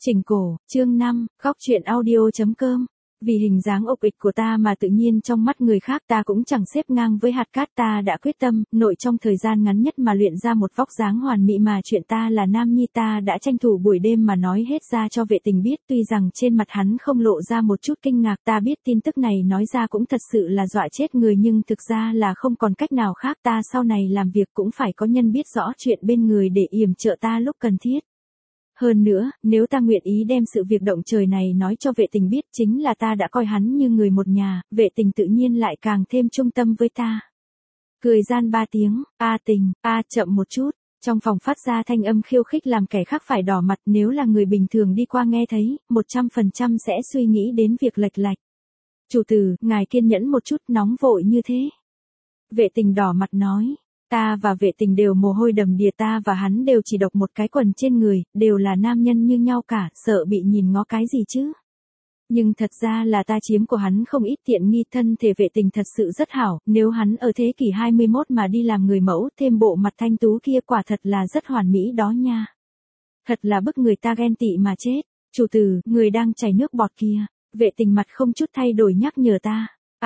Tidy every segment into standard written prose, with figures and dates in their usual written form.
Chỉnh cổ, chương 5, góc truyện audio.com. Vì hình dáng ộp ịch của ta mà tự nhiên trong mắt người khác ta cũng chẳng xếp ngang với hạt cát. Ta đã quyết tâm, nội trong thời gian ngắn nhất mà luyện ra một vóc dáng hoàn mỹ mà chuyện ta là nam nhi. Ta đã tranh thủ buổi đêm mà nói hết ra cho vệ tình biết. Tuy rằng trên mặt hắn không lộ ra một chút kinh ngạc, ta biết tin tức này nói ra cũng thật sự là dọa chết người, nhưng thực ra là không còn cách nào khác. Ta sau này làm việc cũng phải có nhân biết rõ chuyện bên người để yểm trợ ta lúc cần thiết. Hơn nữa, nếu ta nguyện ý đem sự việc động trời này nói cho vệ tình biết, chính là ta đã coi hắn như người một nhà, vệ tình tự nhiên lại càng thêm trung tâm với ta. Cười gian 3 tiếng, tình, chậm một chút. Trong phòng phát ra thanh âm khiêu khích làm kẻ khác phải đỏ mặt, nếu là người bình thường đi qua nghe thấy, 100% sẽ suy nghĩ đến việc lệch lạch. Chủ tử, ngài kiên nhẫn một chút, nóng vội như thế. Vệ tình đỏ mặt nói. Ta và vệ tình đều mồ hôi đầm đìa, ta và hắn đều chỉ độc một cái quần trên người, đều là nam nhân như nhau cả, sợ bị nhìn ngó cái gì chứ. Nhưng thật ra là ta chiếm của hắn không ít tiện nghi. Thân thể vệ tình thật sự rất hảo, nếu hắn ở thế kỷ 21 mà đi làm người mẫu, thêm bộ mặt thanh tú kia quả thật là rất hoàn mỹ đó nha. Thật là bức người ta ghen tị mà chết. Chủ tử, người đang chảy nước bọt kia. Vệ tình mặt không chút thay đổi nhắc nhở ta.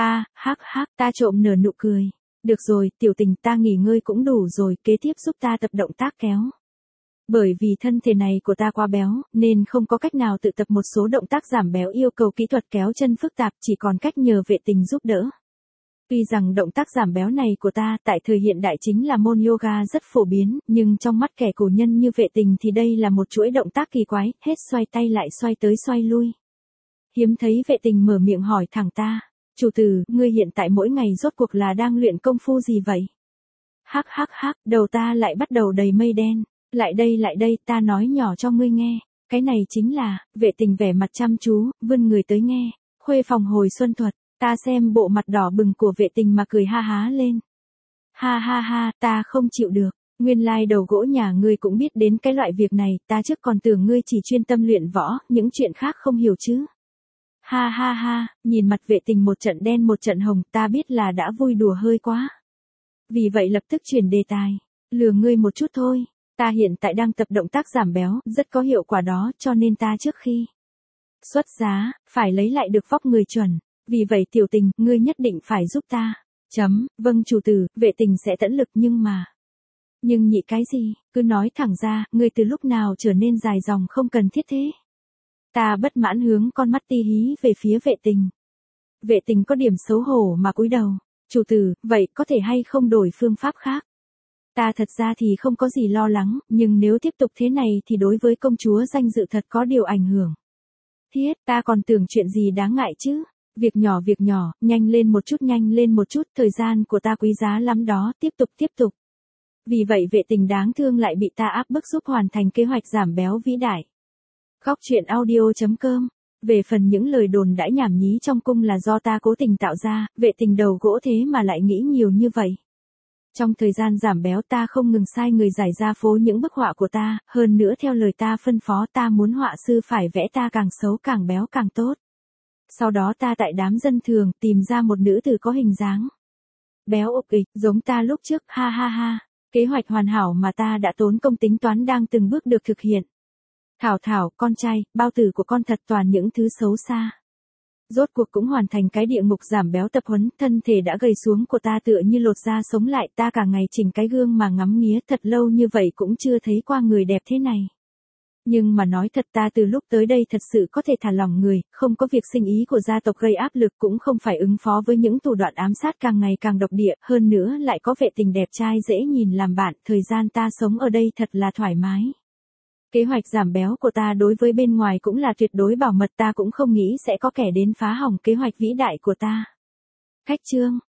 Ta trộm nở nụ cười. Được rồi, tiểu tình, ta nghỉ ngơi cũng đủ rồi, kế tiếp giúp ta tập động tác kéo. Bởi vì thân thể này của ta quá béo, nên không có cách nào tự tập một số động tác giảm béo yêu cầu kỹ thuật kéo chân phức tạp, chỉ còn cách nhờ vệ tình giúp đỡ. Tuy rằng động tác giảm béo này của ta tại thời hiện đại chính là môn yoga rất phổ biến, nhưng trong mắt kẻ cổ nhân như vệ tình thì đây là một chuỗi động tác kỳ quái, hết xoay tay lại xoay tới xoay lui. Hiếm thấy vệ tình mở miệng hỏi thẳng ta. Chủ tử, ngươi hiện tại mỗi ngày rốt cuộc là đang luyện công phu gì vậy? Đầu ta lại bắt đầu đầy mây đen. Lại đây, ta nói nhỏ cho ngươi nghe. Cái này chính là, vệ tình vẻ mặt chăm chú, vươn người tới nghe. Khuê phòng hồi xuân thuật, ta xem bộ mặt đỏ bừng của vệ tình mà cười ha há lên. Ta không chịu được. Nguyên lai đầu gỗ nhà ngươi cũng biết đến cái loại việc này, ta trước còn tưởng ngươi chỉ chuyên tâm luyện võ, những chuyện khác không hiểu chứ. Nhìn mặt vệ tình một trận đen một trận hồng, ta biết là đã vui đùa hơi quá. Vì vậy lập tức chuyển đề tài. Lừa ngươi một chút thôi. Ta hiện tại đang tập động tác giảm béo, rất có hiệu quả đó, cho nên ta trước khi xuất giá, phải lấy lại được vóc người chuẩn. Vì vậy tiểu tình, ngươi nhất định phải giúp ta. Vâng chủ tử, vệ tình sẽ tận lực nhưng nhị cái gì, cứ nói thẳng ra, ngươi từ lúc nào trở nên dài dòng không cần thiết thế. Ta bất mãn hướng con mắt ti hí về phía vệ tình. Vệ tình có điểm xấu hổ mà cúi đầu. Chủ tử, vậy có thể hay không đổi phương pháp khác? Ta thật ra thì không có gì lo lắng, nhưng nếu tiếp tục thế này thì đối với công chúa danh dự thật có điều ảnh hưởng. Ta còn tưởng chuyện gì đáng ngại chứ. Việc nhỏ, nhanh lên một chút, thời gian của ta quý giá lắm đó, tiếp tục. Vì vậy vệ tình đáng thương lại bị ta áp bức giúp hoàn thành kế hoạch giảm béo vĩ đại. Góc truyện audio.com. Về phần những lời đồn đãi nhảm nhí trong cung là do ta cố tình tạo ra, vệ tình đầu gỗ thế mà lại nghĩ nhiều như vậy. Trong thời gian giảm béo ta không ngừng sai người giải ra phố những bức họa của ta, hơn nữa theo lời ta phân phó ta muốn họa sư phải vẽ ta càng xấu càng béo càng tốt. Sau đó ta tại đám dân thường tìm ra một nữ tử có hình dáng béo ộp ịch, giống ta lúc trước, Kế hoạch hoàn hảo mà ta đã tốn công tính toán đang từng bước được thực hiện. Thảo, con trai, bao tử của con thật toàn những thứ xấu xa. Rốt cuộc cũng hoàn thành cái địa ngục giảm béo tập huấn, thân thể đã gầy xuống của ta tựa như lột da sống lại, ta cả ngày chỉnh cái gương mà ngắm nghía, thật lâu như vậy cũng chưa thấy qua người đẹp thế này. Nhưng mà nói thật, ta từ lúc tới đây thật sự có thể thả lỏng người, không có việc sinh ý của gia tộc gây áp lực, cũng không phải ứng phó với những thủ đoạn ám sát càng ngày càng độc địa, hơn nữa lại có vệ tình đẹp trai dễ nhìn làm bạn, thời gian ta sống ở đây thật là thoải mái. Kế hoạch giảm béo của ta đối với bên ngoài cũng là tuyệt đối bảo mật, ta cũng không nghĩ sẽ có kẻ đến phá hỏng kế hoạch vĩ đại của ta. Khách trương,